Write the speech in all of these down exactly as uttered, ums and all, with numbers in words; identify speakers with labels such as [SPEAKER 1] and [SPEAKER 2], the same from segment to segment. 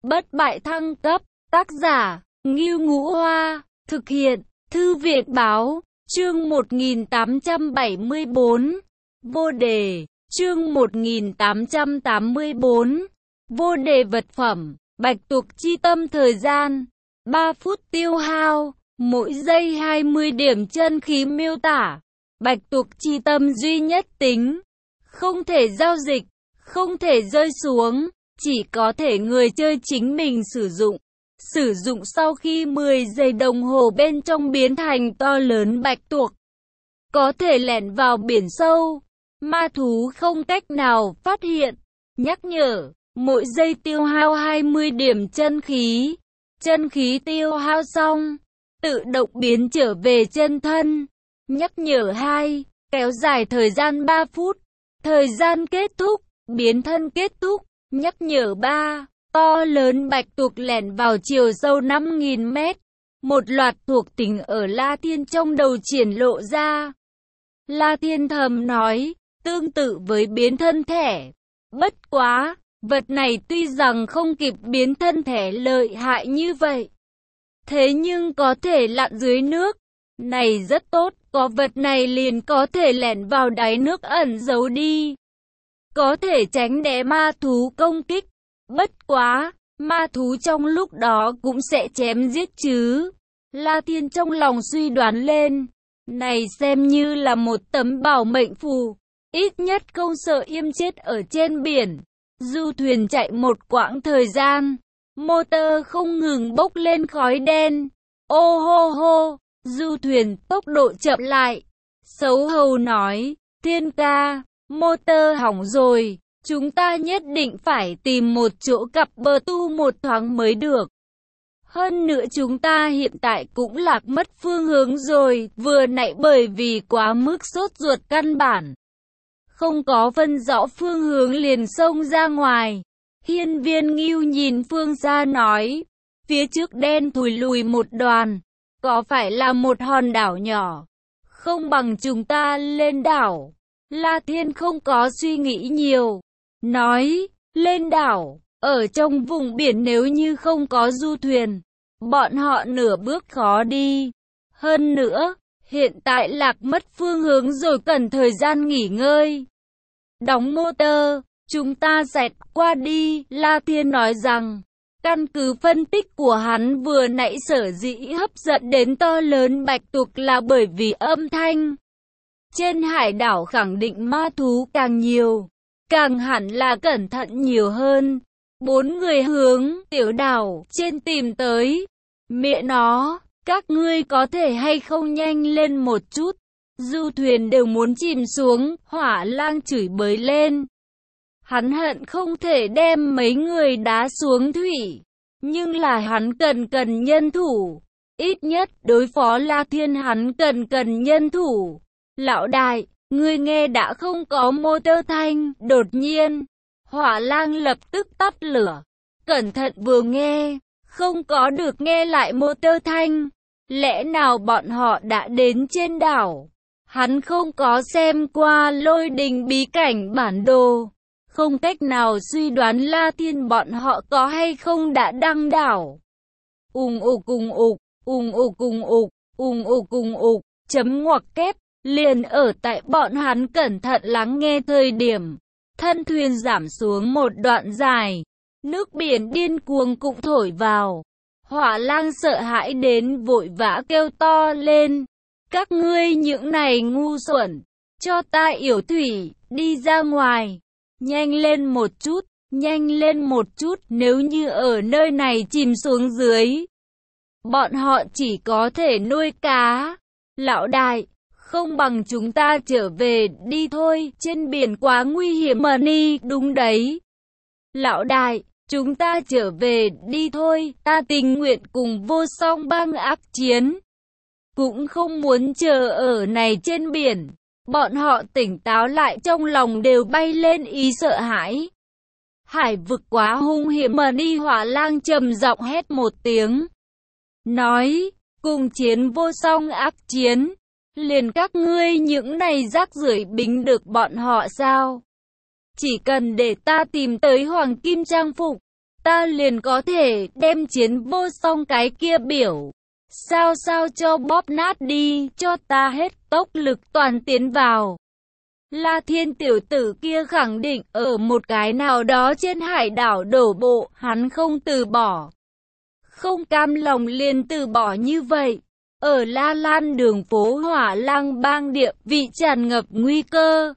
[SPEAKER 1] Bất bại thăng cấp, tác giả, Ngưu Ngũ Hoa, thực hiện, Thư viện Báo, chương một nghìn tám trăm bảy mươi bốn, vô đề, chương một nghìn tám trăm tám mươi bốn, vô đề vật phẩm, bạch tuộc chi tâm thời gian, ba phút tiêu hao, mỗi giây hai mươi điểm chân khí miêu tả, bạch tuộc chi tâm duy nhất tính, không thể giao dịch, không thể rơi xuống, chỉ có thể người chơi chính mình sử dụng. Sử dụng sau khi mười giây đồng hồ bên trong biến thành to lớn bạch tuộc. Có thể lẻn vào biển sâu. Ma thú không cách nào phát hiện. Nhắc nhở, mỗi giây tiêu hao hai mươi điểm chân khí. Chân khí tiêu hao xong, tự động biến trở về chân thân. Nhắc nhở hai, kéo dài thời gian ba phút. Thời gian kết thúc, biến thân kết thúc. Nhắc nhở ba, to lớn bạch tuộc lẻn vào chiều sâu năm nghìn mét. Một loạt thuộc tính ở La Thiên trong đầu triển lộ ra. La Thiên thầm nói, tương tự với biến thân thẻ. Bất quá, vật này tuy rằng không kịp biến thân thẻ lợi hại như vậy. Thế nhưng có thể lặn dưới nước. Này rất tốt, có vật này liền có thể lẻn vào đáy nước ẩn giấu đi. Có thể tránh né ma thú công kích. Bất quá, ma thú trong lúc đó cũng sẽ chém giết chứ. La Thiên trong lòng suy đoán lên. Này xem như là một tấm bảo mệnh phù. Ít nhất không sợ im chết ở trên biển. Du thuyền chạy một quãng thời gian. Motor không ngừng bốc lên khói đen. Ô hô hô, du thuyền tốc độ chậm lại. Sấu hầu nói, Thiên ca, motor hỏng rồi. Chúng ta nhất định phải tìm một chỗ cặp bờ tu một thoáng mới được. Hơn nữa chúng ta hiện tại cũng lạc mất phương hướng rồi, vừa nãy bởi vì quá mức sốt ruột căn bản. Không có phân rõ phương hướng liền xông ra ngoài. Hiên Viên Ngưu nhìn phương xa nói, phía trước đen thùi lùi một đoàn, có phải là một hòn đảo nhỏ? Không bằng chúng ta lên đảo. La Thiên không có suy nghĩ nhiều. Nói, lên đảo, ở trong vùng biển nếu như không có du thuyền, bọn họ nửa bước khó đi. Hơn nữa, hiện tại lạc mất phương hướng rồi cần thời gian nghỉ ngơi. Đóng motor, chúng ta xẹt qua đi, La Thiên nói rằng, căn cứ phân tích của hắn vừa nãy sở dĩ hấp dẫn đến to lớn bạch tuộc là bởi vì âm thanh. Trên hải đảo khẳng định ma thú càng nhiều. Càng hẳn là cẩn thận nhiều hơn. Bốn người hướng tiểu đảo trên tìm tới. Mẹ nó, các ngươi có thể hay không nhanh lên một chút. Du thuyền đều muốn chìm xuống, Hỏa Lang chửi bới lên. Hắn hận không thể đem mấy người đá xuống thủy. Nhưng là hắn cần cần nhân thủ. Ít nhất đối phó La Thiên hắn cần cần nhân thủ. Lão đại, ngươi nghe đã không có motor thanh, đột nhiên, Hỏa Lang lập tức tắt lửa. Cẩn thận vừa nghe, không có được nghe lại motor thanh. Lẽ nào bọn họ đã đến trên đảo? Hắn không có xem qua Lôi Đình bí cảnh bản đồ. Không cách nào suy đoán La Thiên bọn họ có hay không đã đăng đảo. Ùng ục ùng ục, ùng ục ùng ục, ùng ục ùng ục, chấm ngoặc kép. Liền ở tại bọn hắn cẩn thận lắng nghe thời điểm, thân thuyền giảm xuống một đoạn dài, nước biển điên cuồng cũng thổi vào. Hỏa Lang sợ hãi đến vội vã kêu to lên, các ngươi những này ngu xuẩn, cho ta yểu thủy, đi ra ngoài, nhanh lên một chút, nhanh lên một chút, nếu như ở nơi này chìm xuống dưới, bọn họ chỉ có thể nuôi cá. Lão đại, không bằng chúng ta trở về đi thôi, trên biển quá nguy hiểm mà đi, đúng đấy. Lão đại, chúng ta trở về đi thôi, ta tình nguyện cùng vô song bang ác chiến. Cũng không muốn chờ ở này trên biển. Bọn họ tỉnh táo lại trong lòng đều bay lên ý sợ hãi. Hải vực quá hung hiểm mà đi, Hỏa Lang trầm giọng hét một tiếng. Nói, cùng chiến vô song ác chiến. Liền các ngươi những này rác rưởi bính được bọn họ sao? Chỉ cần để ta tìm tới hoàng kim trang phục, ta liền có thể đem chiến vô song cái kia biểu. Sao sao cho bóp nát đi, cho ta hết tốc lực toàn tiến vào. La Thiên tiểu tử kia khẳng định ở một cái nào đó trên hải đảo đổ bộ, hắn không từ bỏ. Không cam lòng liền từ bỏ như vậy. Ở La Lan đường phố Hỏa Lang bang địa vị tràn ngập nguy cơ.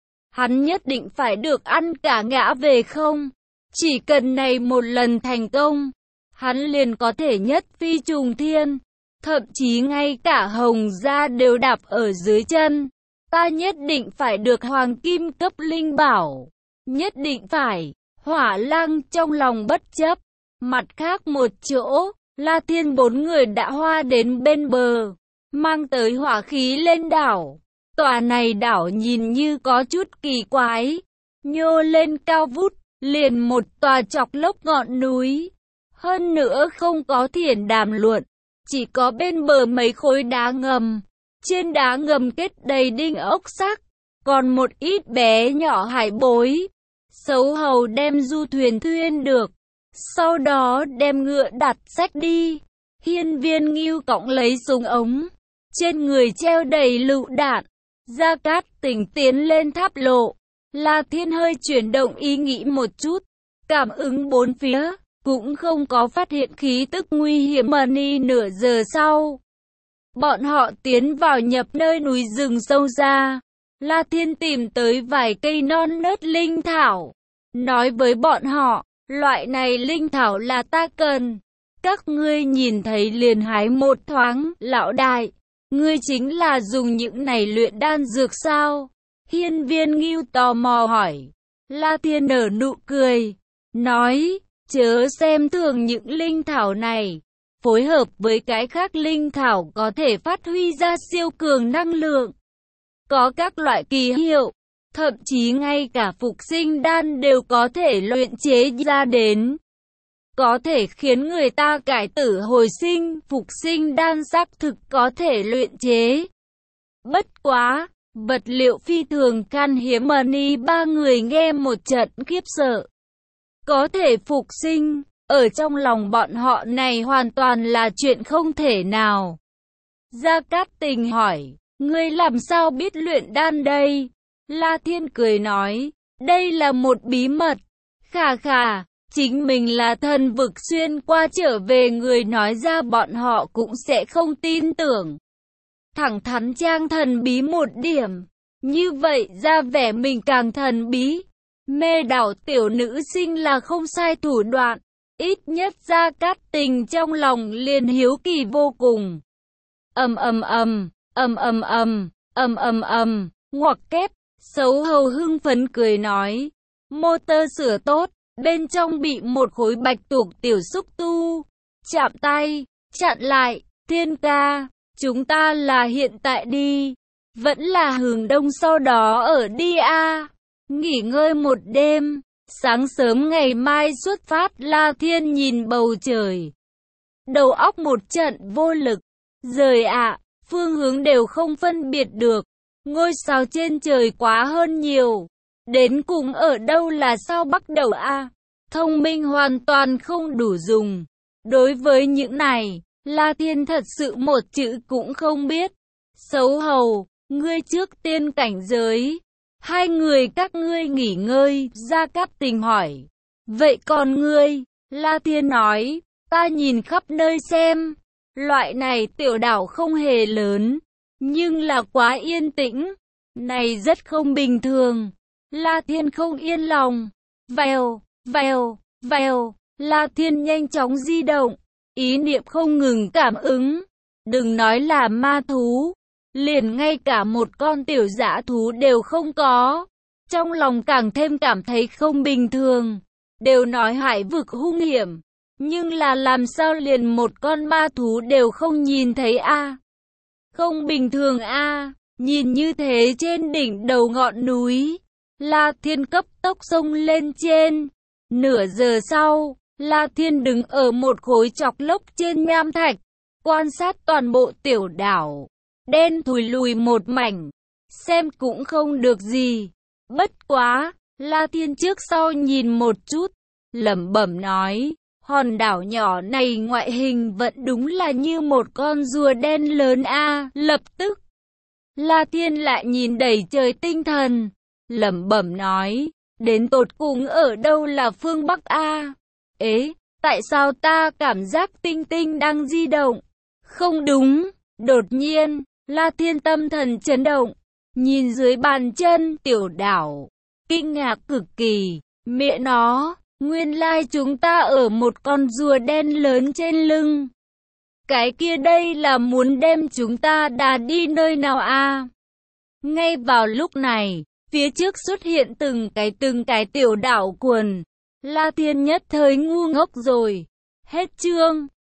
[SPEAKER 1] Hắn nhất định phải được ăn cả ngã về không? Chỉ cần này một lần thành công, hắn liền có thể nhất phi trùng thiên. Thậm chí ngay cả Hồng Gia đều đạp ở dưới chân. Ta nhất định phải được hoàng kim cấp linh bảo. Nhất định phải. Hỏa Lang trong lòng bất chấp. Mặt khác một chỗ, La Thiên bốn người đã hoa đến bên bờ, mang tới hỏa khí lên đảo. Tòa này đảo nhìn như có chút kỳ quái, nhô lên cao vút, liền một tòa chọc lốc ngọn núi. Hơn nữa không có thiền đàm luận, chỉ có bên bờ mấy khối đá ngầm. Trên đá ngầm kết đầy đinh ốc sắc, còn một ít bé nhỏ hải bối. Sấu hầu đem du thuyền thuyên được, sau đó đem ngựa đặt xách đi. Hiên Viên Ngưu cõng lấy súng ống, trên người treo đầy lựu đạn. Gia Cát Tình tiến lên tháp lộ. La Thiên hơi chuyển động ý nghĩ một chút, cảm ứng bốn phía, cũng không có phát hiện khí tức nguy hiểm. Mani nửa giờ sau, bọn họ tiến vào nhập nơi núi rừng sâu ra. La Thiên tìm tới vài cây non nớt linh thảo, nói với bọn họ, loại này linh thảo là ta cần, các ngươi nhìn thấy liền hái một thoáng. Lão đại, ngươi chính là dùng những này luyện đan dược sao? Hiên Viên Ngưu tò mò hỏi. La Thiên nở nụ cười, nói, chớ xem thường những linh thảo này, phối hợp với cái khác linh thảo có thể phát huy ra siêu cường năng lượng. Có các loại kỳ hiệu, thậm chí ngay cả phục sinh đan đều có thể luyện chế ra đến. Có thể khiến người ta cải tử hồi sinh, phục sinh đan xác thực có thể luyện chế. Bất quá, vật liệu phi thường khan hiếm. Mani ba người nghe một trận khiếp sợ. Có thể phục sinh, ở trong lòng bọn họ này hoàn toàn là chuyện không thể nào. Gia Cát Tình hỏi, ngươi làm sao biết luyện đan đây? La Thiên cười nói, đây là một bí mật. Khà khà, chính mình là thần vực xuyên qua trở về người nói ra bọn họ cũng sẽ không tin tưởng. Thẳng thắn trang thần bí một điểm, như vậy ra vẻ mình càng thần bí. Mê đảo tiểu nữ sinh là không sai thủ đoạn, ít nhất Gia Cát Tình trong lòng liền hiếu kỳ vô cùng. Ầm ầm ầm, ầm ầm ầm, ầm ầm ầm, ngoặc kép, Sấu hầu hưng phấn cười nói, motor sửa tốt, bên trong bị một khối bạch tuộc tiểu xúc tu chạm tay, chặn lại. Thiên ca, chúng ta là hiện tại đi, vẫn là hướng đông sau đó ở đi a à. Nghỉ ngơi một đêm, sáng sớm ngày mai xuất phát. La Thiên nhìn bầu trời, đầu óc một trận vô lực. Rời ạ, à, phương hướng đều không phân biệt được, ngôi sao trên trời quá hơn nhiều. Đến cùng ở đâu là sao bắt đầu a à? Thông minh hoàn toàn không đủ dùng. Đối với những này, La Thiên thật sự một chữ cũng không biết. Xấu hầu, ngươi trước tiên cảnh giới. Hai người các ngươi nghỉ ngơi. Gia Cát Tình hỏi. Vậy còn ngươi? La Thiên nói, ta nhìn khắp nơi xem. Loại này tiểu đảo không hề lớn, nhưng là quá yên tĩnh. Này rất không bình thường. La Thiên không yên lòng. Vèo, vèo, vèo. La Thiên nhanh chóng di động, ý niệm không ngừng cảm ứng. Đừng nói là ma thú, liền ngay cả một con tiểu dã thú đều không có. Trong lòng càng thêm cảm thấy không bình thường. Đều nói hải vực hung hiểm, nhưng là làm sao liền một con ma thú đều không nhìn thấy a? À? Không bình thường a, à? Nhìn như thế trên đỉnh đầu ngọn núi, La Thiên cấp tốc xông lên trên. Nửa giờ sau, La Thiên đứng ở một khối chọc lốc trên nham thạch, quan sát toàn bộ tiểu đảo, đen thùi lùi một mảnh, xem cũng không được gì. Bất quá, La Thiên trước sau nhìn một chút, lẩm bẩm nói, hòn đảo nhỏ này ngoại hình vẫn đúng là như một con rùa đen lớn a. Lập tức, La Thiên lại nhìn đầy trời tinh thần, lẩm bẩm nói, đến tột cùng ở đâu là phương Bắc a? Ế, tại sao ta cảm giác tinh tinh đang di động? Không đúng, đột nhiên, La Thiên tâm thần chấn động, nhìn dưới bàn chân tiểu đảo, kinh ngạc cực kỳ, mẹ nó, nguyên lai chúng ta ở một con rùa đen lớn trên lưng. Cái kia đây là muốn đem chúng ta đà đi nơi nào a? Ngay vào lúc này, phía trước xuất hiện từng cái từng cái tiểu đảo quần. La Thiên nhất thời ngu ngốc rồi. Hết chương.